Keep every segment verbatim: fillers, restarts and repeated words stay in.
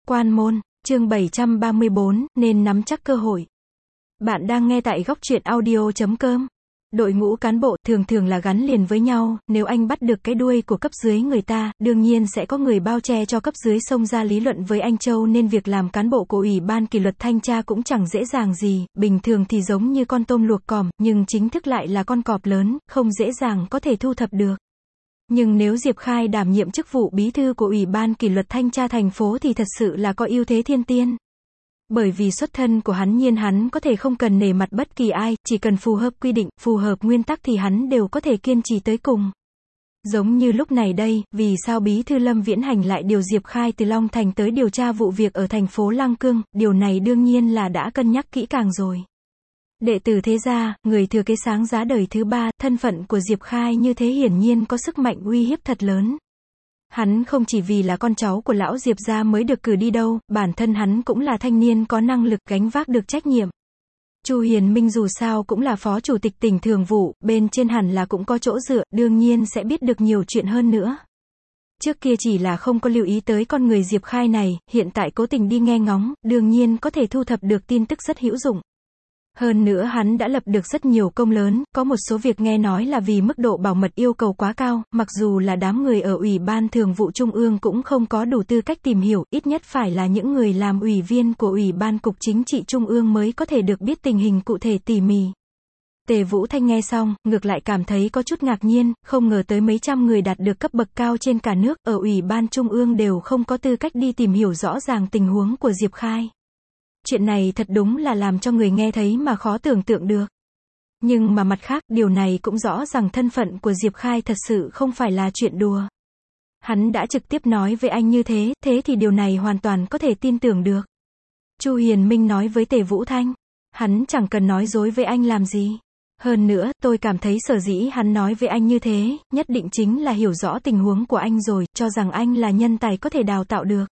Quan môn, chương bảy trăm ba mươi bốn, nên nắm chắc cơ hội. Bạn đang nghe tại góc truyện audio chấm com. Đội ngũ cán bộ thường thường là gắn liền với nhau, nếu anh bắt được cái đuôi của cấp dưới người ta, đương nhiên sẽ có người bao che cho cấp dưới xông ra lý luận với anh Châu, nên việc làm cán bộ của Ủy ban kỷ luật thanh tra cũng chẳng dễ dàng gì, bình thường thì giống như con tôm luộc còm, nhưng chính thức lại là con cọp lớn, không dễ dàng có thể thu thập được. Nhưng nếu Diệp Khai đảm nhiệm chức vụ bí thư của Ủy ban kỷ luật thanh tra thành phố thì thật sự là có ưu thế thiên tiên. Bởi vì xuất thân của hắn, nhiên hắn có thể không cần nể mặt bất kỳ ai, chỉ cần phù hợp quy định, phù hợp nguyên tắc thì hắn đều có thể kiên trì tới cùng. Giống như lúc này đây, vì sao bí thư Lâm Viễn Hành lại điều Diệp Khai từ Long Thành tới điều tra vụ việc ở thành phố Lăng Cương, điều này đương nhiên là đã cân nhắc kỹ càng rồi. Đệ tử thế gia, người thừa kế sáng giá đời thứ ba, thân phận của Diệp Khai như thế hiển nhiên có sức mạnh uy hiếp thật lớn. Hắn không chỉ vì là con cháu của lão Diệp gia mới được cử đi đâu, bản thân hắn cũng là thanh niên có năng lực gánh vác được trách nhiệm. Chu Hiền Minh dù sao cũng là phó chủ tịch tỉnh thường vụ, bên trên hẳn là cũng có chỗ dựa, đương nhiên sẽ biết được nhiều chuyện hơn nữa. Trước kia chỉ là không có lưu ý tới con người Diệp Khai này, hiện tại cố tình đi nghe ngóng, đương nhiên có thể thu thập được tin tức rất hữu dụng. Hơn nữa hắn đã lập được rất nhiều công lớn, có một số việc nghe nói là vì mức độ bảo mật yêu cầu quá cao, mặc dù là đám người ở Ủy ban Thường vụ Trung ương cũng không có đủ tư cách tìm hiểu, ít nhất phải là những người làm ủy viên của Ủy ban Cục Chính trị Trung ương mới có thể được biết tình hình cụ thể tỉ mỉ. Tề Vũ Thanh nghe xong, ngược lại cảm thấy có chút ngạc nhiên, không ngờ tới mấy trăm người đạt được cấp bậc cao trên cả nước, ở Ủy ban Trung ương đều không có tư cách đi tìm hiểu rõ ràng tình huống của Diệp Khai. Chuyện này thật đúng là làm cho người nghe thấy mà khó tưởng tượng được. Nhưng mà mặt khác, điều này cũng rõ rằng thân phận của Diệp Khai thật sự không phải là chuyện đùa. Hắn đã trực tiếp nói với anh như thế, thế thì điều này hoàn toàn có thể tin tưởng được. Chu Hiền Minh nói với Tề Vũ Thanh, hắn chẳng cần nói dối với anh làm gì. Hơn nữa, tôi cảm thấy sở dĩ hắn nói với anh như thế, nhất định chính là hiểu rõ tình huống của anh rồi, cho rằng anh là nhân tài có thể đào tạo được.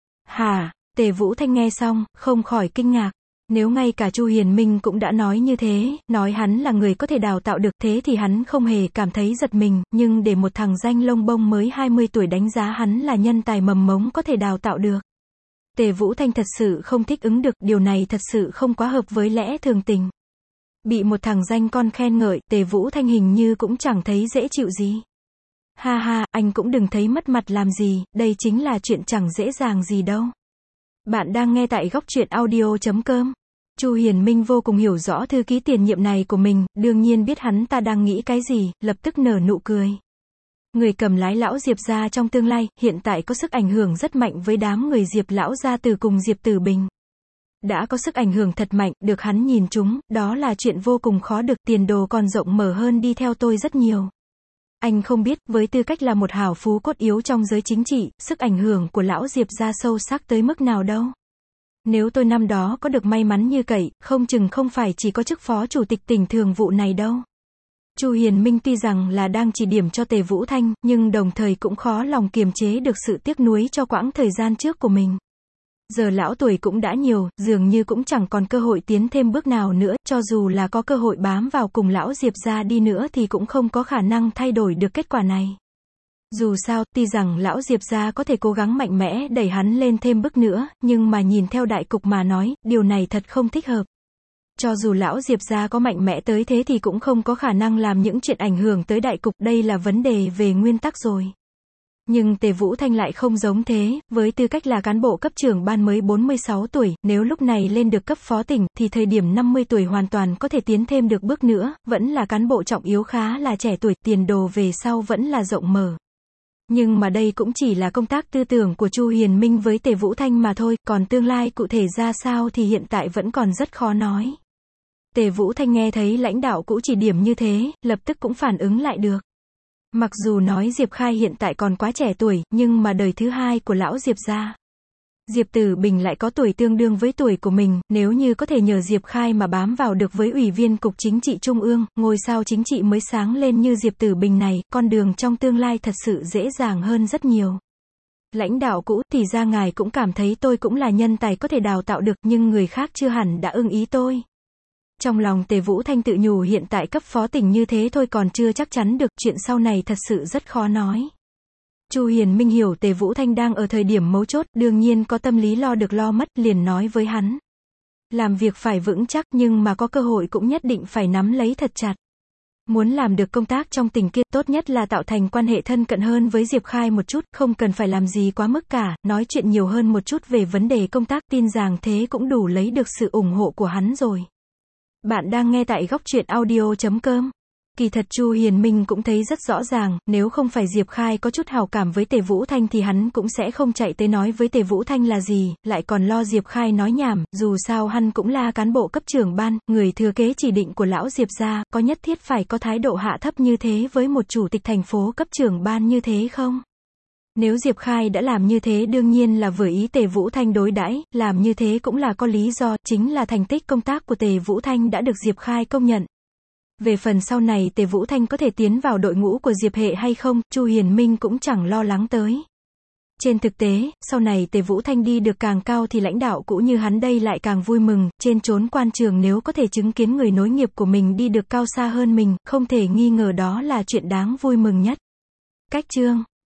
Hả? Tề Vũ Thanh nghe xong, không khỏi kinh ngạc. Nếu ngay cả Chu Hiền Minh cũng đã nói như thế, nói hắn là người có thể đào tạo được, thế thì hắn không hề cảm thấy giật mình, nhưng để một thằng danh lông bông mới hai mươi tuổi đánh giá hắn là nhân tài mầm mống có thể đào tạo được. Tề Vũ Thanh thật sự không thích ứng được, điều này thật sự không quá hợp với lẽ thường tình. Bị một thằng danh con khen ngợi, Tề Vũ Thanh hình như cũng chẳng thấy dễ chịu gì. Ha ha, anh cũng đừng thấy mất mặt làm gì, đây chính là chuyện chẳng dễ dàng gì đâu. Bạn đang nghe tại góc truyện audio chấm com. Chu Hiền Minh vô cùng hiểu rõ thư ký tiền nhiệm này của mình, đương nhiên biết hắn ta đang nghĩ cái gì, lập tức nở nụ cười. Người cầm lái lão Diệp gia trong tương lai, hiện tại có sức ảnh hưởng rất mạnh với đám người Diệp lão gia từ cùng Diệp Tử Bình. Đã có sức ảnh hưởng thật mạnh, được hắn nhìn trúng, đó là chuyện vô cùng khó được, tiền đồ còn rộng mở hơn đi theo tôi rất nhiều. Anh không biết, với tư cách là một hảo phú cốt yếu trong giới chính trị, sức ảnh hưởng của lão Diệp gia sâu sắc tới mức nào đâu. Nếu tôi năm đó có được may mắn như cậy, không chừng không phải chỉ có chức phó chủ tịch tỉnh thường vụ này đâu. Chu Hiền Minh tuy rằng là đang chỉ điểm cho Tề Vũ Thanh, nhưng đồng thời cũng khó lòng kiềm chế được sự tiếc nuối cho quãng thời gian trước của mình. Giờ lão tuổi cũng đã nhiều, dường như cũng chẳng còn cơ hội tiến thêm bước nào nữa, cho dù là có cơ hội bám vào cùng lão Diệp gia đi nữa thì cũng không có khả năng thay đổi được kết quả này. Dù sao, tuy rằng lão Diệp gia có thể cố gắng mạnh mẽ đẩy hắn lên thêm bước nữa, nhưng mà nhìn theo đại cục mà nói, điều này thật không thích hợp. Cho dù lão Diệp gia có mạnh mẽ tới thế thì cũng không có khả năng làm những chuyện ảnh hưởng tới đại cục, đây là vấn đề về nguyên tắc rồi. Nhưng Tề Vũ Thanh lại không giống thế, với tư cách là cán bộ cấp trưởng ban mới bốn mươi sáu tuổi, nếu lúc này lên được cấp phó tỉnh, thì thời điểm năm mươi tuổi hoàn toàn có thể tiến thêm được bước nữa, vẫn là cán bộ trọng yếu khá là trẻ tuổi, tiền đồ về sau vẫn là rộng mở. Nhưng mà đây cũng chỉ là công tác tư tưởng của Chu Hiền Minh với Tề Vũ Thanh mà thôi, còn tương lai cụ thể ra sao thì hiện tại vẫn còn rất khó nói. Tề Vũ Thanh nghe thấy lãnh đạo cũ chỉ điểm như thế, lập tức cũng phản ứng lại được. Mặc dù nói Diệp Khai hiện tại còn quá trẻ tuổi, nhưng mà đời thứ hai của lão Diệp gia. Diệp Tử Bình lại có tuổi tương đương với tuổi của mình, nếu như có thể nhờ Diệp Khai mà bám vào được với Ủy viên Cục Chính trị Trung ương, ngôi sao chính trị mới sáng lên như Diệp Tử Bình này, con đường trong tương lai thật sự dễ dàng hơn rất nhiều. Lãnh đạo cũ, thì ra ngài cũng cảm thấy tôi cũng là nhân tài có thể đào tạo được, nhưng người khác chưa hẳn đã ưng ý tôi. Trong lòng Tề Vũ Thanh tự nhủ hiện tại cấp phó tỉnh như thế thôi còn chưa chắc chắn được, chuyện sau này thật sự rất khó nói. Chu Hiền Minh hiểu Tề Vũ Thanh đang ở thời điểm mấu chốt, đương nhiên có tâm lý lo được lo mất, liền nói với hắn. Làm việc phải vững chắc, nhưng mà có cơ hội cũng nhất định phải nắm lấy thật chặt. Muốn làm được công tác trong tỉnh kia, tốt nhất là tạo thành quan hệ thân cận hơn với Diệp Khai một chút, không cần phải làm gì quá mức cả, nói chuyện nhiều hơn một chút về vấn đề công tác, tin rằng thế cũng đủ lấy được sự ủng hộ của hắn rồi. Bạn đang nghe tại góc truyện audio chấm com. Kỳ thật Chu Hiền Minh cũng thấy rất rõ ràng, nếu không phải Diệp Khai có chút hảo cảm với Tề Vũ Thanh thì hắn cũng sẽ không chạy tới nói với Tề Vũ Thanh là gì, lại còn lo Diệp Khai nói nhảm, dù sao hắn cũng là cán bộ cấp trưởng ban, người thừa kế chỉ định của lão Diệp gia, có nhất thiết phải có thái độ hạ thấp như thế với một chủ tịch thành phố cấp trưởng ban như thế không? Nếu Diệp Khai đã làm như thế đương nhiên là vừa ý Tề Vũ Thanh đối đãi, làm như thế cũng là có lý do, chính là thành tích công tác của Tề Vũ Thanh đã được Diệp Khai công nhận. Về phần sau này Tề Vũ Thanh có thể tiến vào đội ngũ của Diệp Hệ hay không, Chu Hiền Minh cũng chẳng lo lắng tới. Trên thực tế, sau này Tề Vũ Thanh đi được càng cao thì lãnh đạo cũ như hắn đây lại càng vui mừng, trên chốn quan trường nếu có thể chứng kiến người nối nghiệp của mình đi được cao xa hơn mình, không thể nghi ngờ đó là chuyện đáng vui mừng nhất. Cách chương